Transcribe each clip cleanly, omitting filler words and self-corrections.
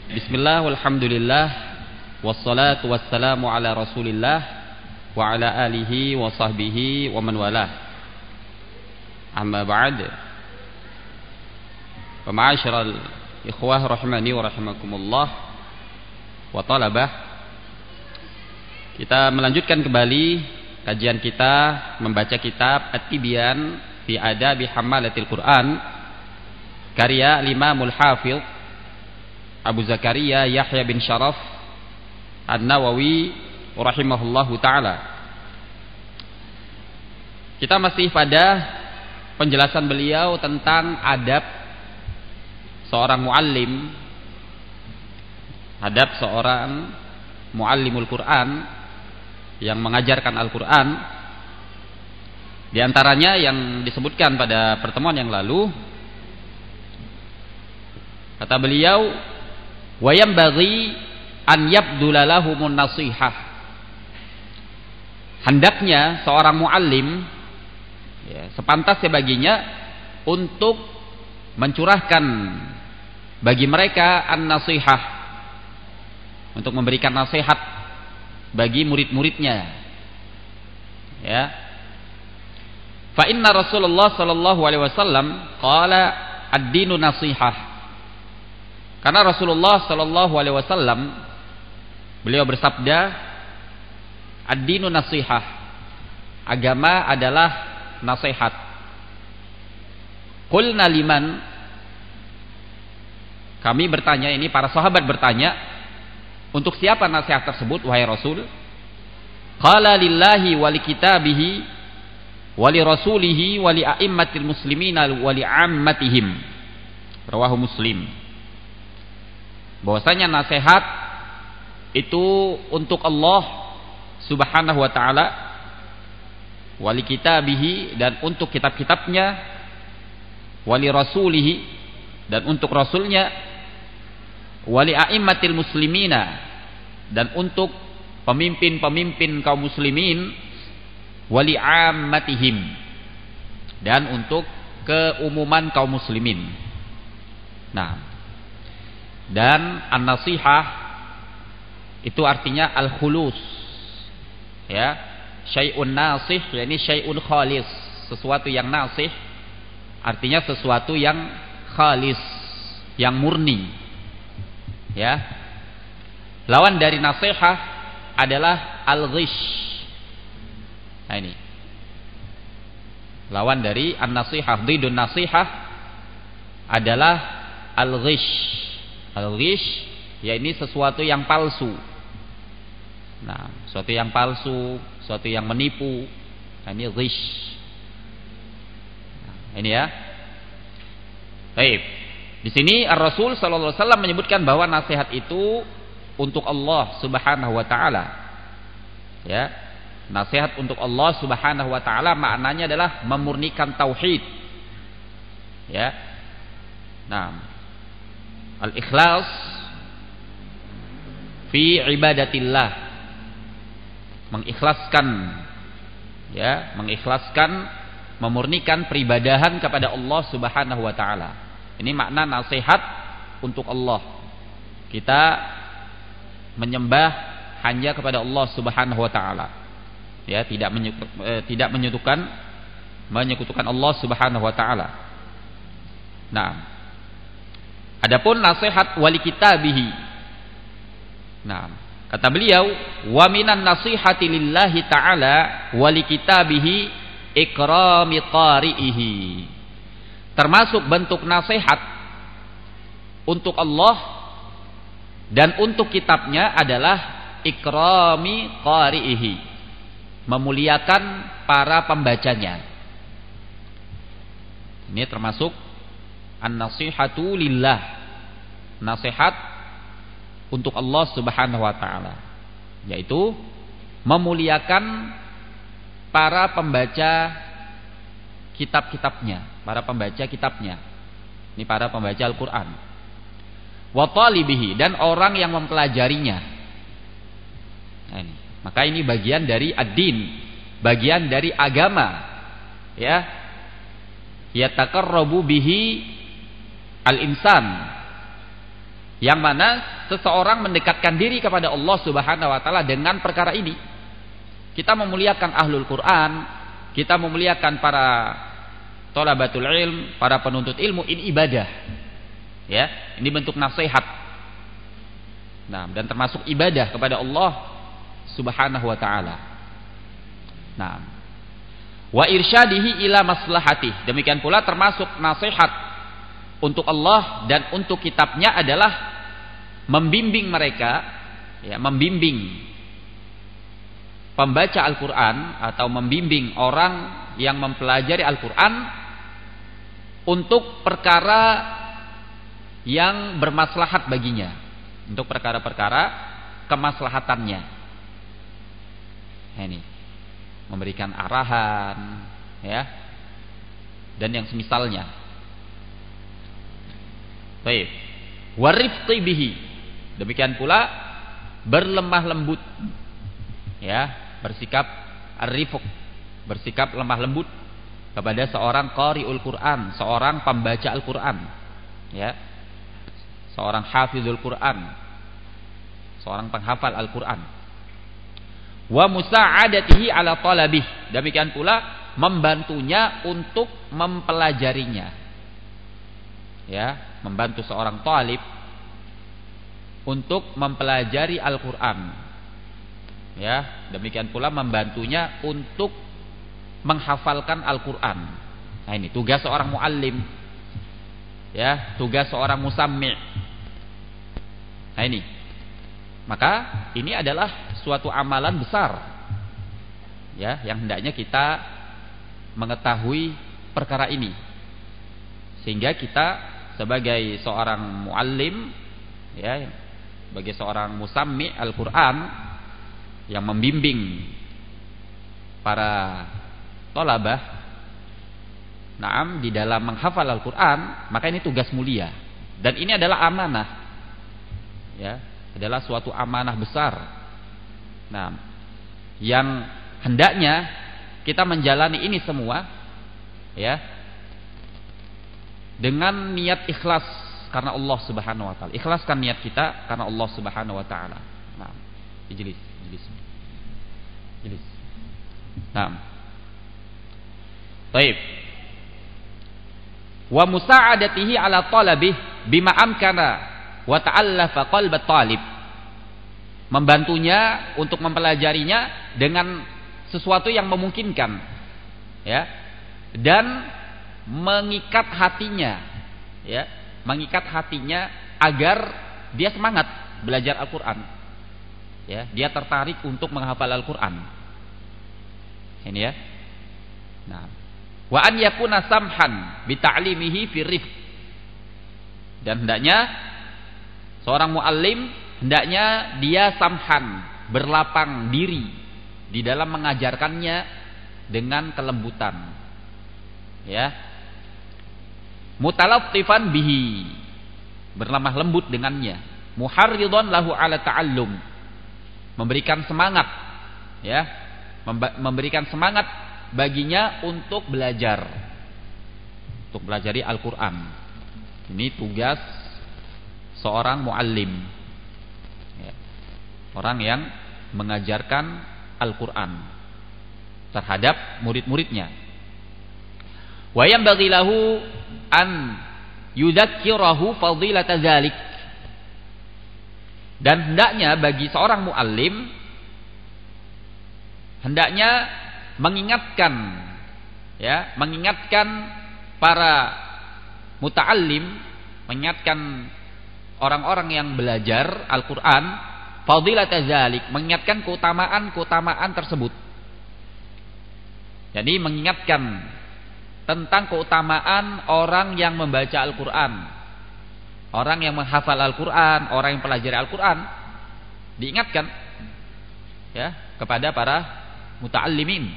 Bismillah, walhamdulillah, wassalatu wassalamu ala rasulillah wa ala alihi wa sahbihi wa man walah. Amma ba'd. Wa ma'asyiral ikhwah rahimani wa rahimakumullah wa talabah. Kita melanjutkan kembali kajian kita membaca kitab At-Tibyan fi Adabi Hammalatil Quran karya Imamul Hafidz Abu Zakaria Yahya bin Sharaf An-Nawawi rahimahullahu ta'ala. Kita masih pada penjelasan beliau tentang adab seorang muallim, adab seorang muallimul Quran yang mengajarkan Al-Quran. Di antaranya yang disebutkan pada pertemuan yang lalu, kata beliau, wa yanbaghi an yabdula lahumun nasihah. Hendaknya seorang muallim, sepantasnya baginya untuk mencurahkan bagi mereka an-nasihah, untuk memberikan nasihat bagi murid-muridnya. Ya. Fa inna Rasulullah sallallahu alaihi wasallam qala ad-dinu nasihah. Karena Rasulullah sallallahu alaihi wasallam beliau bersabda, ad-dinu nasihah. Agama adalah nasihat. Qulna liman, kami bertanya, ini para sahabat bertanya, untuk siapa nasihat tersebut wahai Rasul? Qala lillahi wa li kitabihi wa li rasulihi wa li a'immatil muslimina wa li 'ammatihim. Rawahu Muslim. Bahwasanya nasihat itu untuk Allah Subhanahu wa taala, wali kitabihi, dan untuk kitab-kitabnya, wali rasulihi, dan untuk rasulnya, wali a'immatil muslimina, dan untuk pemimpin-pemimpin kaum muslimin, wali ammatihim, dan untuk keumuman kaum muslimin. Nah, dan an-nasihah itu artinya al-khulus, ya, syai'un nasih, yakni syai'un khalis, sesuatu yang nasih artinya sesuatu yang khalis, yang murni, ya. Lawan dari nasihah adalah al-ghish. Nah, ini lawan dari an-nasihah, didun nasihah adalah al-ghish. Al-ghish, ya, ini sesuatu yang palsu. Nah, sesuatu yang palsu, sesuatu yang menipu. Nah, ini ghish. Nah, ini ya. Baik. Di sini Ar-Rasul sallallahu alaihi wasallam menyebutkan bahwa nasihat itu untuk Allah Subhanahu wa taala. Ya. Nasihat untuk Allah Subhanahu wa taala maknanya adalah memurnikan tauhid. Ya. Nah, al-ikhlas fi ibadatillah, mengikhlaskan, ya, mengikhlaskan, memurnikan peribadahan kepada Allah Subhanahu wa taala. Ini makna nasihat untuk Allah. Kita menyembah hanya kepada Allah Subhanahu wa taala. Ya, tidak menyekutukan Allah Subhanahu wa taala. Nah, adapun nasihat wali kitabihi. Nah, kata beliau, wa minan nasihati lillahi ta'ala wali kitabihi ikrami qari'ihi. Termasuk bentuk nasihat untuk Allah dan untuk kitabnya adalah ikrami qari'ihi, memuliakan para pembacanya. Ini termasuk an-nasihatu lillah, nasihat untuk Allah Subhanahu wa taala, yaitu memuliakan para pembaca kitab-kitabnya, para pembaca kitabnya. Ini para pembaca Al-Qur'an. Wa talibihi, dan orang yang mempelajarinya. Nah, ini. Maka ini bagian dari ad-din, bagian dari agama, ya. Yataqarrabu bihi al-insan, yang mana seseorang mendekatkan diri kepada Allah Subhanahu wa taala dengan perkara ini. Kita memuliakan ahlul Quran, kita memuliakan para thalabatul ilm, para penuntut ilmu, ini ibadah. Ya, ini bentuk nasihat. Nah, dan termasuk ibadah kepada Allah Subhanahu wa taala. Nah, wa irsyadihi ila maslahatih. Demikian pula termasuk nasihat untuk Allah dan untuk kitabnya adalah membimbing mereka, ya, membimbing pembaca Al-Quran atau membimbing orang yang mempelajari Al-Quran untuk perkara yang bermaslahat baginya, untuk perkara-perkara kemaslahatannya. Nah, ini memberikan arahan, ya, dan yang semisalnya. Baik, warifqi bihi. Demikian pula berlemah lembut, ya, bersikap ar-rifq, bersikap lemah lembut kepada seorang qari'ul Quran, seorang pembaca Al-Quran, ya, seorang hafizul Quran, seorang penghafal Al-Quran. Wa musa'adatihi ala talabih. Demikian pula membantunya untuk mempelajarinya, ya, membantu seorang talib untuk mempelajari Al-Quran. Ya, demikian pula membantunya untuk menghafalkan Al-Quran. Nah, ini tugas seorang muallim, ya, tugas seorang musammi'. Nah, ini, maka ini adalah suatu amalan besar, ya, yang hendaknya kita mengetahui perkara ini, sehingga kita sebagai seorang muallim, ya, sebagai seorang musammi' Al-Quran yang membimbing para thalabah, naam, di dalam menghafal Al-Quran, maka ini tugas mulia dan ini adalah amanah, ya, adalah suatu amanah besar. Nah, yang hendaknya kita menjalani ini semua, ya, dengan niat ikhlas karena Allah Subhanahu wa taala. Ikhlaskan niat kita karena Allah Subhanahu wa taala. Nah, ijlis. Nah, baik. Wa musa'adatihi ala talabih bima amkana wa ta'allafa qalbat talib. Membantunya untuk mempelajarinya dengan sesuatu yang memungkinkan, ya, dan mengikat hatinya, ya, mengikat hatinya agar dia semangat belajar Al-Quran. Ya, dia tertarik untuk menghafal Al-Quran. Ini, ya. Nah, wa an yakuna samhan bi ta'limihi fi rifq. Dan hendaknya seorang muallim, hendaknya dia samhan, berlapang diri di dalam mengajarkannya dengan kelembutan, ya. Mutalattifan bihi, berlemah lembut dengannya. Muharridhan lahu ala ta'allum, memberikan semangat, ya, memberikan semangat baginya untuk belajar, untuk belajari Al-Quran. Ini tugas seorang muallim, ya, orang yang mengajarkan Al-Quran terhadap murid-muridnya. Wa yanbaghi lahu an yudzakkirahu fadilata dzalik. Dan hendaknya bagi seorang muallim, hendaknya mengingatkan, ya, mengingatkan para muta'allim, mengingatkan orang-orang yang belajar Al-Quran, fadilat dzalik, mengingatkan keutamaan tersebut. Jadi mengingatkan tentang keutamaan orang yang membaca Al-Quran, orang yang menghafal Al-Quran, orang yang pelajari Al-Quran, diingatkan, ya, kepada para muta'allimin.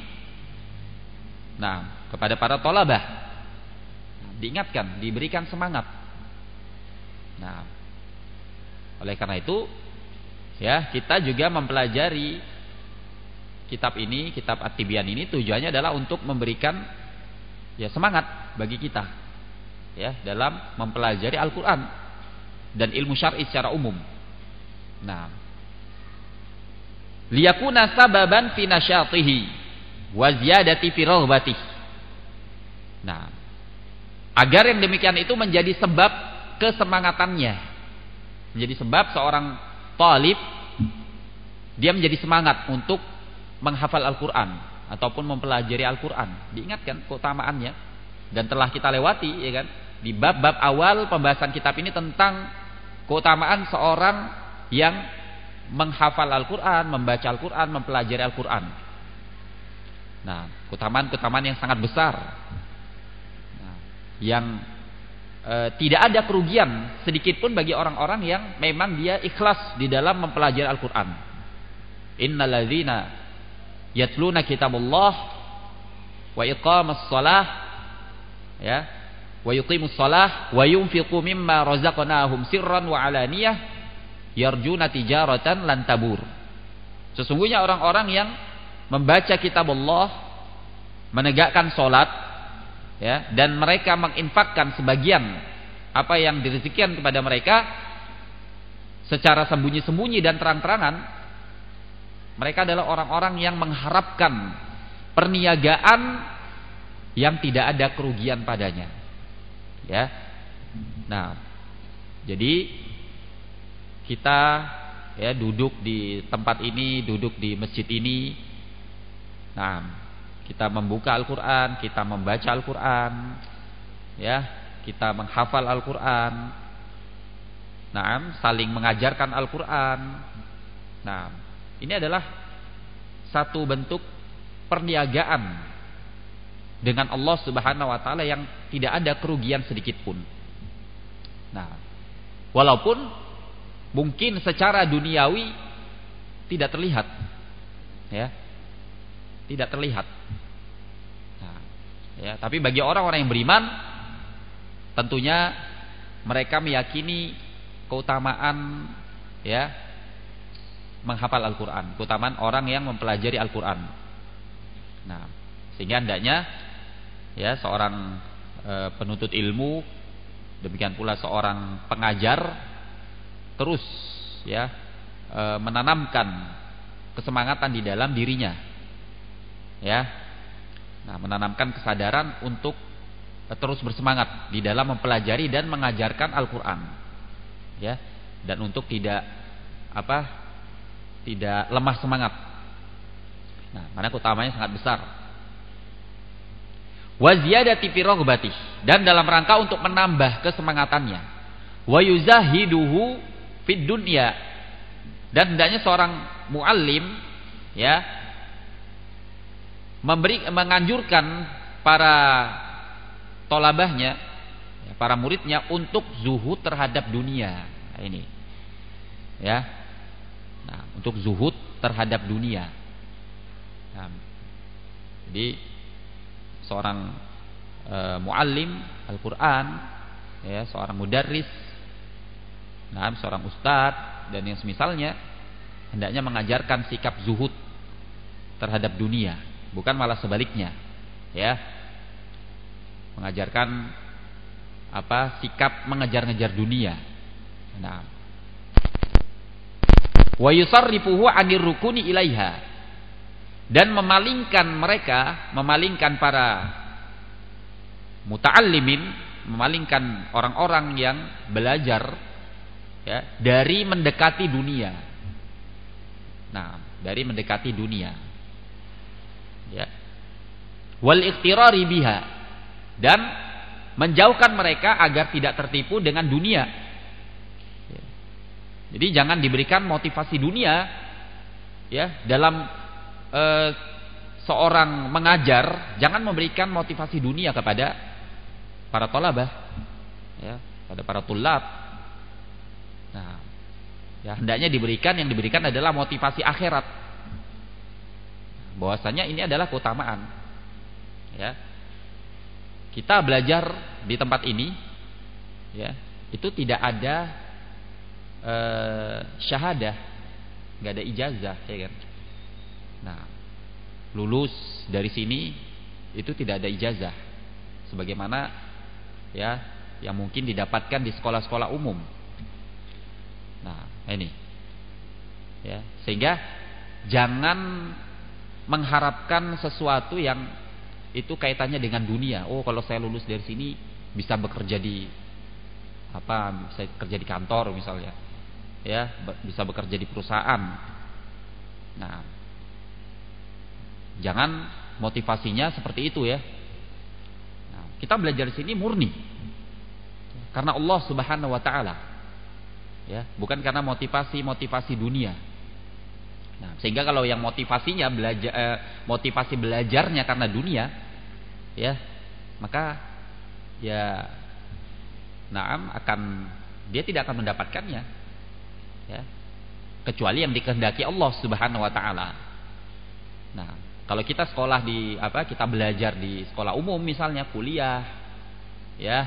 Nah, kepada para thalabah diingatkan, diberikan semangat. Nah, oleh karena itu, ya, kita juga mempelajari kitab ini, kitab At-Tibyan ini, tujuannya adalah untuk memberikan, ya, semangat bagi kita, ya, dalam mempelajari Al-Quran dan ilmu syar'i secara umum. Nah, liyakuna sababan fi nasyatihi wa ziyadati fi raghbatihi. Nah, agar yang demikian itu menjadi sebab kesemangatannya. Menjadi sebab seorang talib dia menjadi semangat untuk menghafal Al-Qur'an ataupun mempelajari Al-Qur'an. Diingatkan keutamaannya dan telah kita lewati, ya kan? Di bab-bab awal pembahasan kitab ini tentang keutamaan seorang yang menghafal Al-Qur'an, membaca Al-Qur'an, mempelajari Al-Qur'an. Nah, keutamaan-keutamaan yang sangat besar. Nah, yang tidak ada kerugian sedikit pun bagi orang-orang yang memang dia ikhlas di dalam mempelajari Al-Qur'an. Innalladzina yatluna kitabullah wa iqamas shalah, ya, wa yuqimus shalah wa yunfiqu mimma razaqnahum sirran wa alaniyah yarjuna tijaratan lan tabur. Sesungguhnya orang-orang yang membaca kitab Allah, menegakkan salat, ya, dan mereka menginfakkan sebagian apa yang direzekikan kepada mereka secara sembunyi-sembunyi dan terang-terangan, mereka adalah orang-orang yang mengharapkan perniagaan yang tidak ada kerugian padanya. Ya. Nah, jadi kita, ya, duduk di tempat ini, duduk di masjid ini. Nah, kita membuka Al-Qur'an, kita membaca Al-Qur'an, ya, kita menghafal Al-Qur'an. Nah, saling mengajarkan Al-Qur'an. Nah, ini adalah satu bentuk perniagaan dengan Allah Subhanahu wa taala yang tidak ada kerugian sedikit pun. Nah, walaupun mungkin secara duniawi tidak terlihat, ya, tidak terlihat. Nah, ya, tapi bagi orang-orang yang beriman, tentunya mereka meyakini keutamaan, ya, menghafal Al-Qur'an, keutamaan orang yang mempelajari Al-Qur'an. Nah, sehingga hendaknya, ya, seorang penuntut ilmu, demikian pula seorang pengajar, terus, ya, menanamkan kesemangatan di dalam dirinya, ya. Nah, menanamkan kesadaran untuk terus bersemangat di dalam mempelajari dan mengajarkan Al-Qur'an, ya, dan untuk tidak lemah semangat. Nah, karena keutamanya sangat besar. Wa ziyadati fi raghbatihi, dan dalam rangka untuk menambah kesemangatannya. Wa yuzahiduhu fid dunya, dan hendaknya seorang muallim, ya, menganjurkan para tolabahnya, ya, para muridnya untuk zuhud terhadap dunia. Nah, ini, ya. Nah, untuk zuhud terhadap dunia. Nah, jadi seorang muallim Al-Qur'an, ya, seorang mudarris, nah, seorang ustadz dan yang semisalnya, hendaknya mengajarkan sikap zuhud terhadap dunia, bukan malah sebaliknya, ya, mengajarkan sikap mengejar-ngejar dunia. Nah, wa yusarrifuhu 'anir rukuni ilaiha, dan memalingkan para muta'allimin, memalingkan orang-orang yang belajar, ya, dari mendekati dunia. Nah, dari mendekati dunia, ya, wal ikhtirari biha, dan menjauhkan mereka agar tidak tertipu dengan dunia. Ya. Jadi jangan diberikan motivasi dunia, ya, dalam seorang mengajar, jangan memberikan motivasi dunia kepada para thalabah, ya, pada para tulab. Nah, ya, hendaknya yang diberikan adalah motivasi akhirat. Bahwasanya ini adalah keutamaan, ya. Kita belajar di tempat ini, ya, itu tidak ada syahadah, nggak ada ijazah, ya kan. Nah, lulus dari sini itu tidak ada ijazah, sebagaimana, ya, yang mungkin didapatkan di sekolah-sekolah umum. Nah, ini. Ya, sehingga jangan mengharapkan sesuatu yang itu kaitannya dengan dunia. Oh, kalau saya lulus dari sini bisa bekerja di bisa kerja di kantor misalnya. Ya, bisa bekerja di perusahaan. Nah, jangan motivasinya seperti itu ya. Nah, kita belajar di sini murni karena Allah Subhanahu wa taala. Ya, bukan karena motivasi dunia. Nah, sehingga kalau yang motivasinya motivasi belajarnya karena dunia, ya, maka ya dia tidak akan mendapatkannya. Ya. Kecuali yang dikehendaki Allah Subhanahu wa taala. Nah, kalau kita kita belajar di sekolah umum misalnya, kuliah, ya.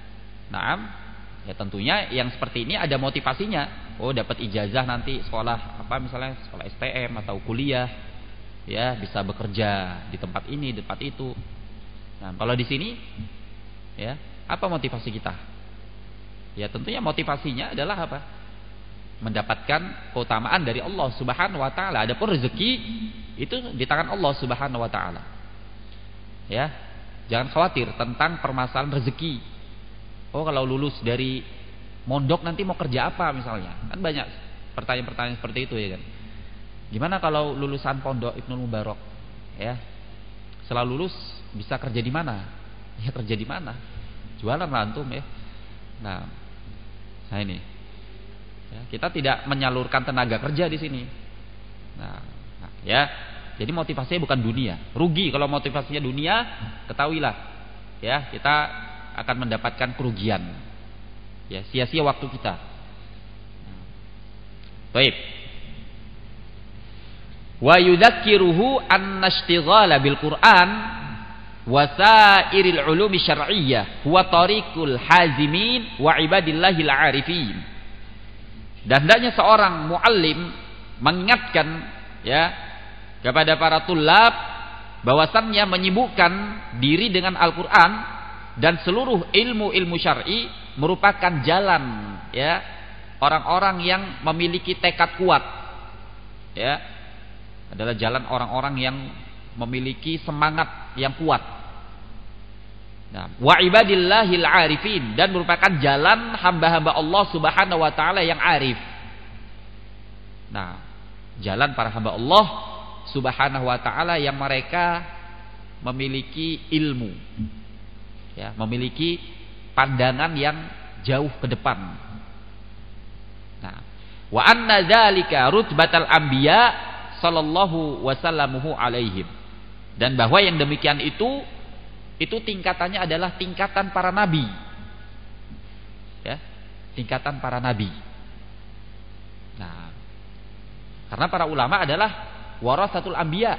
Ya tentunya yang seperti ini ada motivasinya. Oh, dapat ijazah nanti sekolah misalnya sekolah STM atau kuliah, ya, bisa bekerja di tempat ini, di tempat itu. Nah, kalau di sini, ya, apa motivasi kita? Ya, tentunya motivasinya adalah apa? Mendapatkan keutamaan dari Allah Subhanahu wa taala. Adapun rezeki itu di tangan Allah Subhanahu wa taala. Ya. Jangan khawatir tentang permasalahan rezeki. Oh, kalau lulus dari mondok nanti mau kerja apa misalnya? Kan banyak pertanyaan-pertanyaan seperti itu ya kan. Gimana kalau lulusan pondok Ibnul Mubarak? Ya. Setelah lulus bisa kerja di mana? Ya, kerja di mana? Jualan lah antum ya. Nah ini. Ya, kita tidak menyalurkan tenaga kerja di sini. Nah, ya. Jadi motivasinya bukan dunia. Rugi kalau motivasinya dunia, ketahuilah, ya, kita akan mendapatkan kerugian. Ya, sia-sia waktu kita. Baik. Wa yudzakiruhu annashtighala bil Qur'an wa sa'iril ulumi syar'iyyah huwa tariqul hazimin wa ibadillahil 'arifin. Dan hendaknya seorang muallim mengingatkan, ya, kepada para tulab bahwasannya menyibukkan diri dengan Al-Qur'an dan seluruh ilmu-ilmu syar'i merupakan jalan, ya, orang-orang yang memiliki tekad kuat. Ya, adalah jalan orang-orang yang memiliki semangat yang kuat. Nah, wa ibadillahil 'arifin, dan merupakan jalan hamba-hamba Allah Subhanahu wa taala yang arif. Nah, jalan para hamba Allah Subhanahu wa taala yang mereka memiliki ilmu. Ya, memiliki pandangan yang jauh ke depan. Nah, wa anna dzalika rutbatal anbiya sallallahu wasallamuhu alaihim. Dan bahwa yang demikian itu tingkatannya adalah tingkatan para nabi. Ya, tingkatan para nabi. Nah, karena para ulama adalah warasatul anbiya.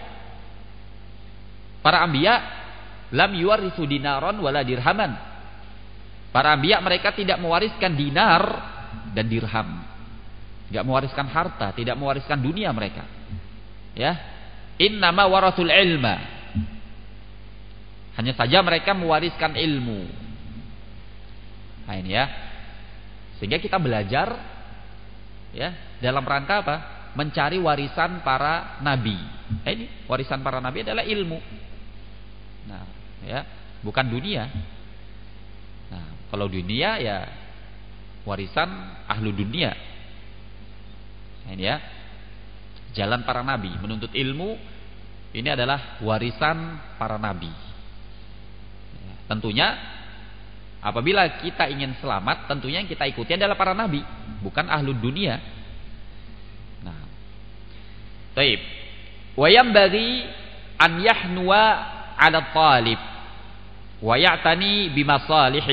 Para anbiya lam yuwarithu dinaron wala dirhaman. Para anbiya mereka tidak mewariskan dinar dan dirham. Tidak mewariskan harta, tidak mewariskan dunia mereka. Ya. Innama warathul ilma. Hanya saja mereka mewariskan ilmu. Nah, ini ya. Sehingga kita belajar, ya, dalam rangka apa? Mencari warisan para nabi. Ini warisan para nabi adalah ilmu. Nah, ya, bukan dunia. Nah, kalau dunia ya warisan ahlu dunia. Nah, ini ya. Jalan para nabi, menuntut ilmu ini adalah warisan para nabi. Ya, tentunya apabila kita ingin selamat, tentunya yang kita ikuti adalah para nabi, bukan ahlu dunia. Nah, taib. Wa yanbaghi an yahnuwa 'ala talib wa ya'tani bimasalihih.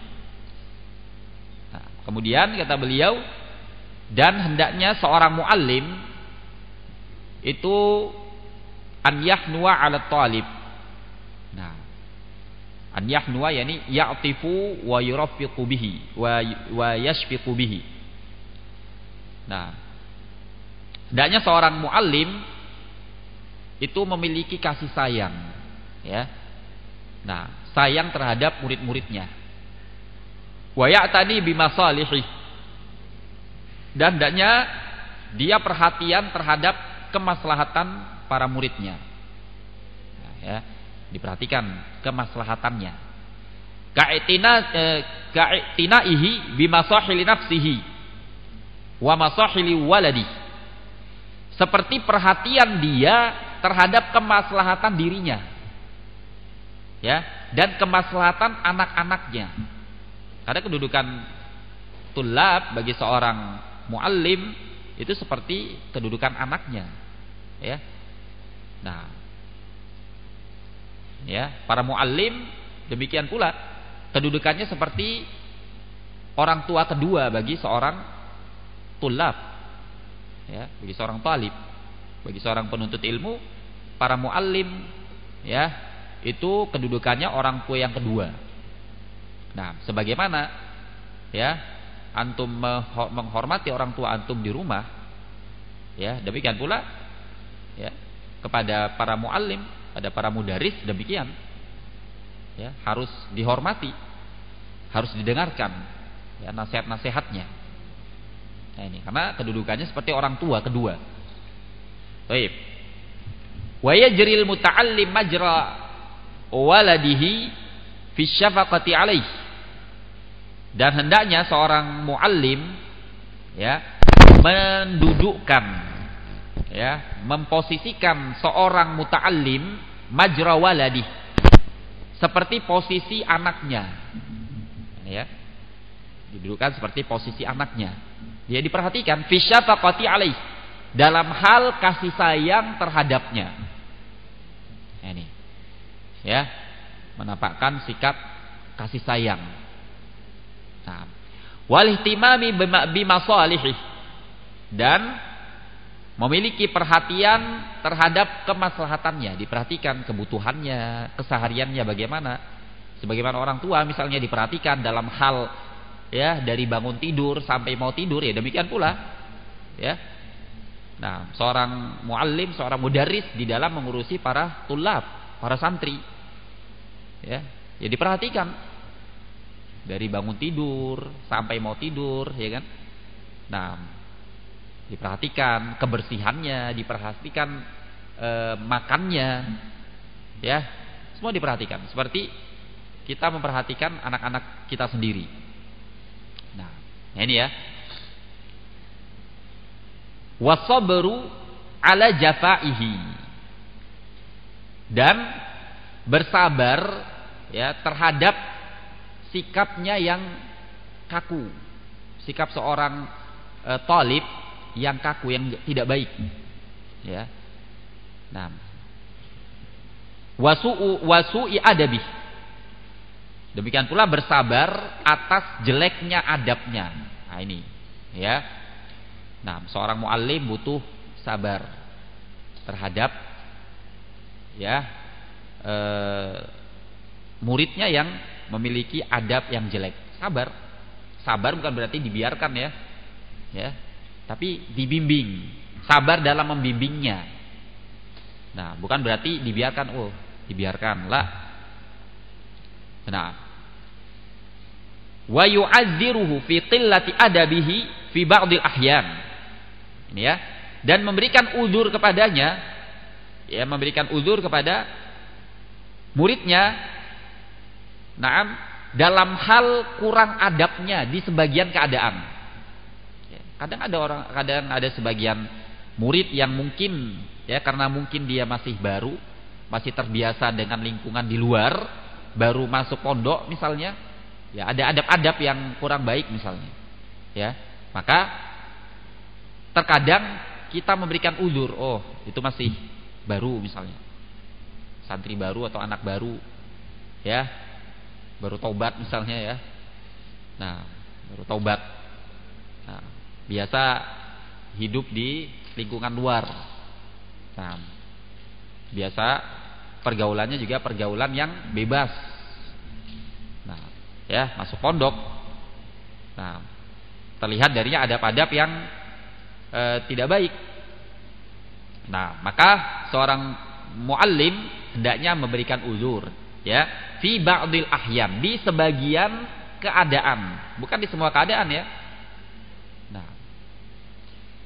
Nah, kemudian kata beliau, dan hendaknya seorang muallim itu an yahnuwa 'ala talib. Nah, an yahnuwa yani ya'tifu wa yurafiqu bihi wa yashfiqu bihi. Nah, hendaknya seorang muallim itu memiliki kasih sayang, ya. Nah, sayang terhadap murid-muridnya. Wa ya'tani bimasalihi. Dan hendaknya dia perhatian terhadap kemaslahatan para muridnya. Nah, ya, diperhatikan kemaslahatannya. Ka'tinaihi bimasahili nafsihi wa masahili waladi. Seperti perhatian dia terhadap kemaslahatan dirinya, ya, dan kemaslahatan anak-anaknya. Karena kedudukan tulab bagi seorang muallim itu seperti kedudukan anaknya, ya. Nah, ya, para muallim demikian pula kedudukannya seperti orang tua kedua bagi seorang tulab, ya, bagi seorang talib, bagi seorang penuntut ilmu. Para muallim, ya, itu kedudukannya orang tua yang kedua. Nah, sebagaimana, ya, antum menghormati orang tua antum di rumah, ya, demikian pula, ya, kepada para muallim, pada para mudaris demikian, ya, harus dihormati, harus didengarkan, ya, nasihat-nasihatnya. Nah, ini karena kedudukannya seperti orang tua kedua. Baik. Wa yajril muta'allim majra waladihi fi syafaqati alaihi. Dan hendaknya seorang muallim, ya, mendudukkan, ya, memposisikan seorang muta'allim majra waladi, seperti posisi anaknya, ya, didudukkan seperti posisi anaknya. Dia diperhatikan fi syafaqati alaihi, dalam hal kasih sayang terhadapnya. Nah, ini, ya, menampakkan sikap kasih sayang. Nah, wal ihtimami bimasalihi, dan memiliki perhatian terhadap kemaslahatannya, diperhatikan kebutuhannya, kesehariannya bagaimana. Sebagaimana orang tua misalnya diperhatikan dalam hal, ya, dari bangun tidur sampai mau tidur, ya demikian pula, ya. Nah, seorang muallim, seorang mudaris di dalam mengurusi para tulab, para santri, ya, ya diperhatikan dari bangun tidur sampai mau tidur, ya kan. Nah, diperhatikan kebersihannya, diperhatikan makannya, ya, semua diperhatikan. Seperti kita memperhatikan anak-anak kita sendiri. Nah, ini ya. Wasabru ala jafaihi, dan bersabar, ya, terhadap sikapnya yang kaku, sikap seorang talib yang kaku, yang tidak baik, ya. Nah, wasu'i adabi, demikian pula bersabar atas jeleknya adabnya. Nah, ini, ya. Nah, seorang muallim butuh sabar terhadap, ya, muridnya yang memiliki adab yang jelek. Sabar, sabar bukan berarti dibiarkan, ya, ya, tapi dibimbing. Sabar dalam membimbingnya. Nah, bukan berarti dibiarkan, oh, dibiarkan lah. Nah, wa yu'azziruhu fi qillati adabihi fi ba'dil ahyan. Ini, ya, dan memberikan uzur kepadanya, ya, memberikan uzur kepada muridnya, nah, dalam hal kurang adabnya di sebagian keadaan. Ya, kadang ada sebagian murid yang mungkin, ya, karena mungkin dia masih baru, masih terbiasa dengan lingkungan di luar, baru masuk pondok misalnya, ya, ada adab-adab yang kurang baik misalnya, ya, maka terkadang kita memberikan uzur, oh, itu masih baru misalnya, santri baru atau anak baru, ya, baru taubat misalnya, ya. Nah, baru taubat. Nah, biasa hidup di lingkungan luar. Nah, biasa pergaulannya juga pergaulan yang bebas. Nah, ya, masuk pondok. Nah, terlihat darinya adab-adab yang tidak baik. Nah, maka seorang muallim hendaknya memberikan uzur, ya, fi ba'dil ahyan, di sebagian keadaan, bukan di semua keadaan, ya. Nah,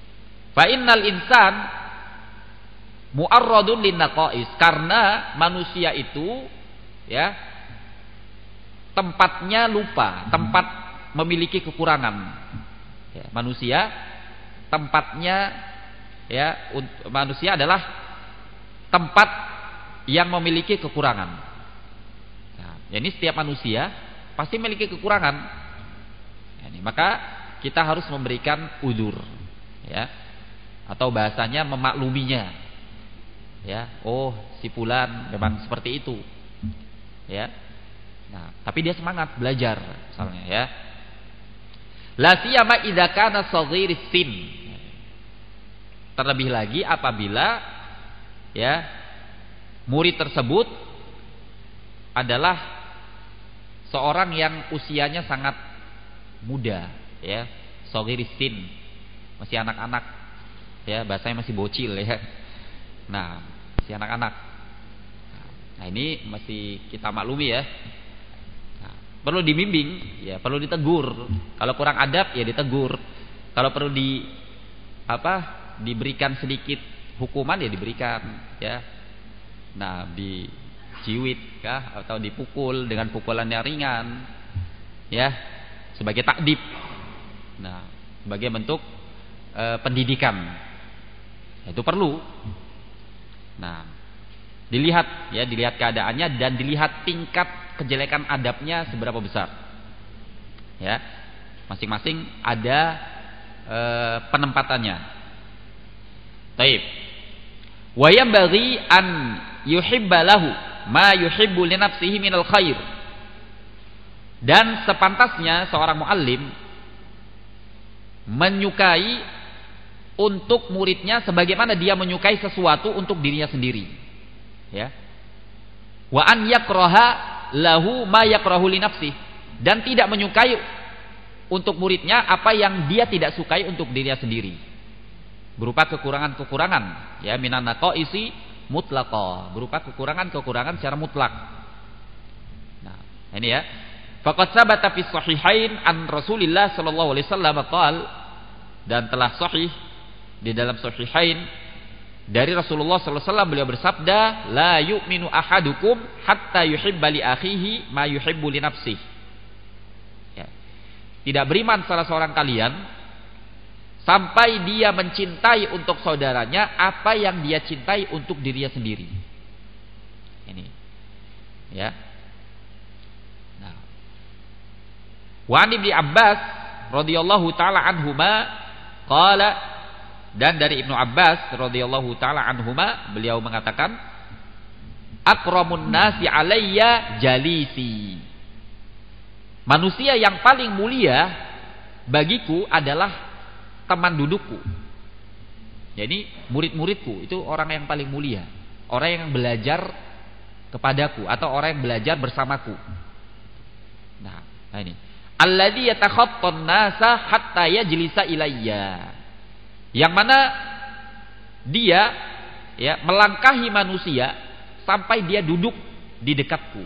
Fa innal insan mu'arradun linnaqais, karena manusia itu ya tempatnya lupa, tempat memiliki kekurangan. Ya, manusia tempatnya ya, manusia adalah tempat yang memiliki kekurangan. Nah, ini setiap manusia pasti memiliki kekurangan. Ini maka kita harus memberikan uzur, ya, atau bahasanya memakluminya. Ya, oh si fulan memang seperti itu. Ya. Nah, tapi dia semangat belajar misalnya, ya. La siyama idza kana shaghiris sin. Terlebih lagi apabila ya murid tersebut adalah seorang yang usianya sangat muda, ya, shaghiris sin, masih anak-anak, ya, bahasanya masih bocil, ya. Nah, masih anak-anak. Nah, ini masih kita maklumi, ya. Nah, perlu dibimbing, ya, perlu ditegur. Kalau kurang adab, ya ditegur. Kalau perlu diberikan sedikit hukuman, ya diberikan, ya. Nah, dijiwit kah atau dipukul dengan pukulan yang ringan, ya, sebagai takdib. Nah, sebagai bentuk pendidikan. Itu perlu. Nah, dilihat, ya, dilihat keadaannya dan dilihat tingkat kejelekan adabnya seberapa besar. Ya, masing-masing ada penempatannya. Taib. Wa yanbaghi an yuhibba lahu ma yuhibbu li nafsihi minal khair. Dan sepantasnya seorang muallim menyukai untuk muridnya sebagaimana dia menyukai sesuatu untuk dirinya sendiri, ya. Wa an yakraha lahu ma yakrahu li nafsihi, dan tidak menyukai untuk muridnya apa yang dia tidak sukai untuk dirinya sendiri, berupa kekurangan-kekurangan, ya, minan naqaisi mutlaqah, berupa kekurangan-kekurangan secara mutlak. Nah, ini, ya. Faqad sabata fi sahihain an Rasulillah sallallahu alaihi wasallam qaal, dan telah sahih di dalam sahihain dari Rasulullah sallallahu alaihi wasallam, beliau bersabda, la yu'minu ahadukum hatta yuhibba li akhihi ma yuhibbu li nafsihi. Ya. Tidak beriman salah seorang kalian sampai dia mencintai untuk saudaranya apa yang dia cintai untuk dirinya sendiri. Ini, ya. Nah, wa an Ibnu Abbas radhiyallahu taala anhuma qala, dan dari Ibnu Abbas radhiyallahu taala anhuma, beliau mengatakan, akramun nasi alayya jalisi. Manusia yang paling mulia bagiku adalah teman dudukku. Jadi murid-muridku itu orang yang paling mulia, orang yang belajar kepadaku atau orang yang belajar bersamaku. Nah ini, alladzi yatakhattan nasa hatta yajlisa ilayya. Yang mana dia, ya, melangkahi manusia sampai dia duduk di dekatku.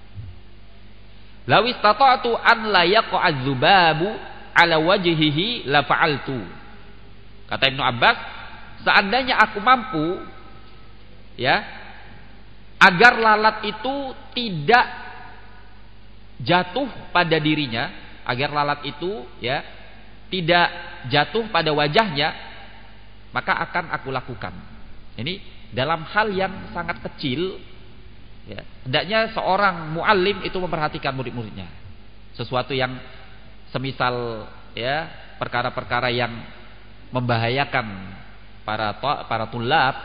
Law istata'tu an la yaqa'adz dzubabu ala wajhihi la fa'altu. Kata Ibnu Abbas, seandainya aku mampu, ya, agar lalat itu tidak jatuh pada dirinya, agar lalat itu, ya, tidak jatuh pada wajahnya, maka akan aku lakukan. Ini dalam hal yang sangat kecil, ya, hendaknya seorang muallim itu memperhatikan murid-muridnya. Sesuatu yang semisal, ya, perkara-perkara yang membahayakan para tulab,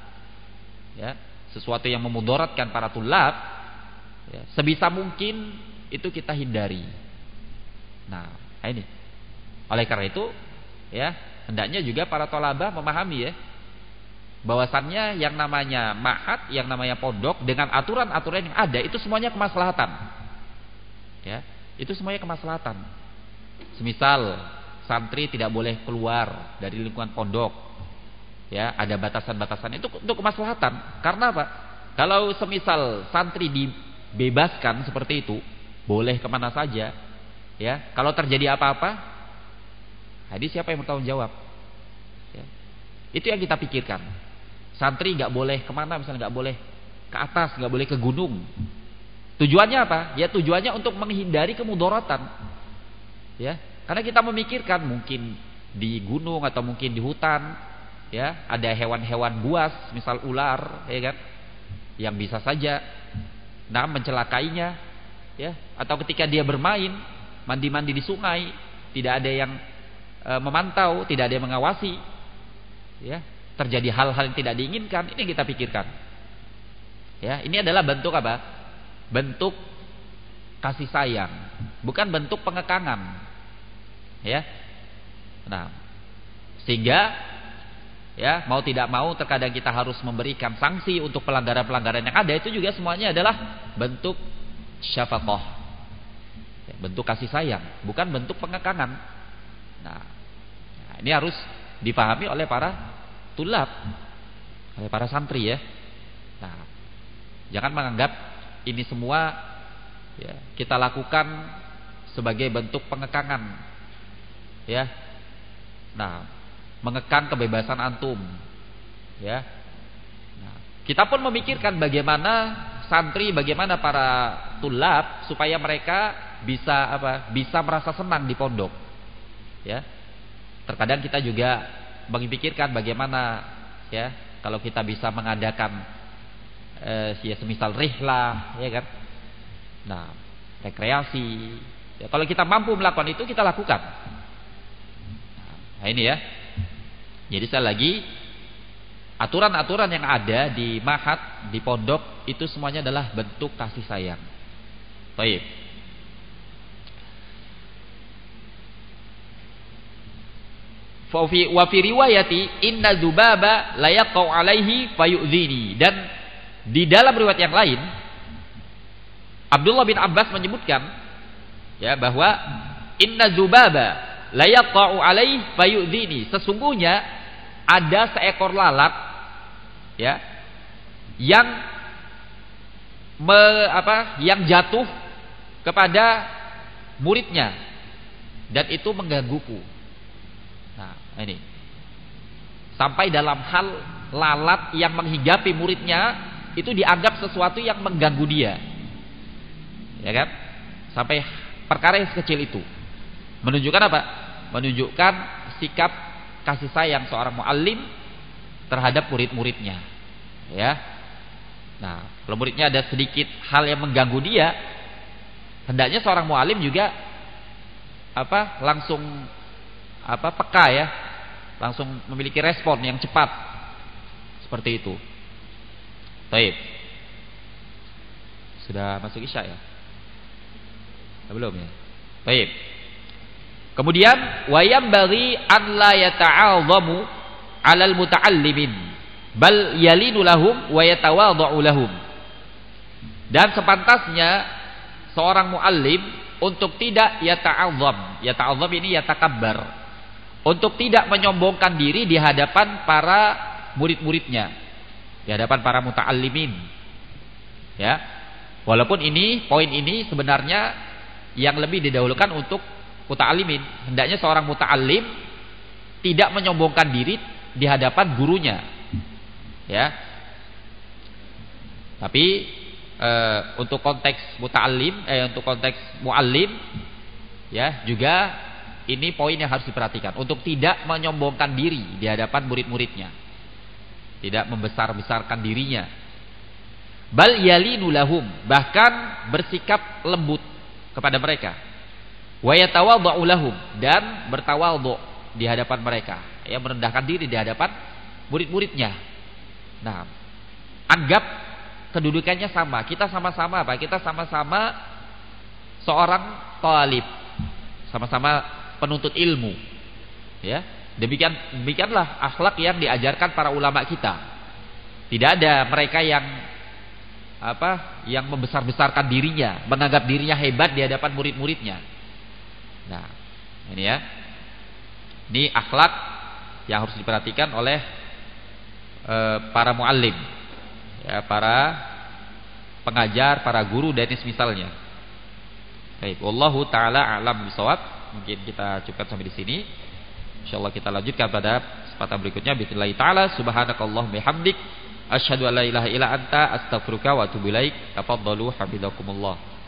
ya, sesuatu yang memudaratkan para tulab, ya, sebisa mungkin itu kita hindari. Nah, ini. Oleh karena itu, ya, hendaknya juga para thalabah memahami, ya, bahwasannya yang namanya ma'had, yang namanya pondok dengan aturan-aturan yang ada itu semuanya kemaslahatan. Ya, itu semuanya kemaslahatan. Semisal santri tidak boleh keluar dari lingkungan pondok, ya, ada batasan-batasan, itu untuk kemaslahatan. Karena apa? Kalau semisal santri dibebaskan seperti itu, boleh kemana saja, ya, kalau terjadi apa-apa, jadi siapa yang bertanggung jawab? Ya. Itu yang kita pikirkan. Santri nggak boleh kemana, misalnya nggak boleh ke atas, nggak boleh ke gunung. Tujuannya apa? Ya tujuannya untuk menghindari kemudaratan. Ya, karena kita memikirkan mungkin di gunung atau mungkin di hutan, ya ada hewan-hewan buas, misal ular, ya kan, yang bisa saja mencelakainya, ya. Atau ketika dia bermain, mandi-mandi di sungai, tidak ada yang memantau, tidak ada yang mengawasi, ya, terjadi hal-hal yang tidak diinginkan. Ini yang kita pikirkan. Ya, ini adalah bentuk apa? Bentuk kasih sayang, bukan bentuk pengekangan. Ya. Nah, sehingga ya mau tidak mau terkadang kita harus memberikan sanksi untuk pelanggaran-pelanggaran yang ada. Itu juga semuanya adalah bentuk syafaqah, ya, bentuk kasih sayang, bukan bentuk pengekangan. Nah, ini harus dipahami oleh para tulab, oleh para santri, ya. Nah, jangan menganggap ini semua ya kita lakukan sebagai bentuk pengekangan, ya. Nah, mengekang kebebasan antum, ya. Nah, kita pun memikirkan bagaimana santri, bagaimana para tulab supaya mereka bisa apa? Bisa merasa senang di pondok, ya. Terkadang kita juga memikirkan bagaimana, ya, kalau kita bisa mengadakan ya semisal rihlah, ya kan. Nah, rekreasi. Ya, kalau kita mampu melakukan itu, kita lakukan. Nah, ini ya. Jadi sekali lagi, aturan-aturan yang ada di ma'had, di pondok, itu semuanya adalah bentuk kasih sayang. Baik. Wa fi riwayati inna dzubaba la yaqau alaihi fayu'dhini. Dan di dalam riwayat yang lain, Abdullah bin Abbas menyebutkan, ya, bahwa inna dzubaba la yaqau alaihi fayu'dhini. Sesungguhnya ada seekor lalat, ya, yang yang jatuh kepada muridnya dan itu menggangguku. Nah, ini sampai dalam hal lalat yang menghinggapi muridnya itu dianggap sesuatu yang mengganggu dia, ya kan? Sampai perkara yang sekecil itu menunjukkan apa? Menunjukkan sikap kasih sayang seorang muallim terhadap murid-muridnya, ya. Nah, kalau muridnya ada sedikit hal yang mengganggu dia, hendaknya seorang muallim juga langsung peka, ya, langsung memiliki respon yang cepat seperti itu. Baik. Sudah masuk isya, ya? Belum, ya? Baik. Kemudian wayam bagi an la yata'adhamu 'alal muta'allimin bal yalinu lahum wa yatawadha'u lahum. Dan sepantasnya seorang muallim untuk tidak yata'adham. Yata'adham ini yatakabbar. Untuk tidak menyombongkan diri di hadapan para murid-muridnya, di hadapan para muta'allimin, ya. Walaupun poin ini sebenarnya yang lebih didahulukan untuk muta'allimin. Hendaknya seorang muta'allim tidak menyombongkan diri di hadapan gurunya, ya. Tapi untuk konteks muta'allim, untuk konteks muallim, ya, juga ini poin yang harus diperhatikan, untuk tidak menyombongkan diri di hadapan murid-muridnya, tidak membesar-besarkan dirinya. Bal yalinu lahum, bahkan bersikap lembut kepada mereka. Wa yatawadha'u lahum, dan bertawadhu di hadapan mereka, ya, merendahkan diri di hadapan murid-muridnya. Nah, anggap kedudukannya sama. Kita sama-sama apa? Kita sama-sama seorang talib, sama-sama penuntut ilmu, ya. Demikianlah akhlak yang diajarkan para ulama kita. Tidak ada mereka yang yang membesar-besarkan dirinya, menganggap dirinya hebat di hadapan murid-muridnya. Nah, ini, ya. Ini akhlak yang harus diperhatikan oleh para muallim, ya, para pengajar, para guru dan misalnya. Baik, wallahu taala a'lam bishawab. Mungkin kita cukupkan sampai di sini. Insyaallah kita lanjutkan pada kesempatan berikutnya bismillah taala. Subhanakallahumma bihamdik asyhadu an la ilaha illa anta astaghfiruka wa atubu ilaik. Tafadhalu hafizakumullah.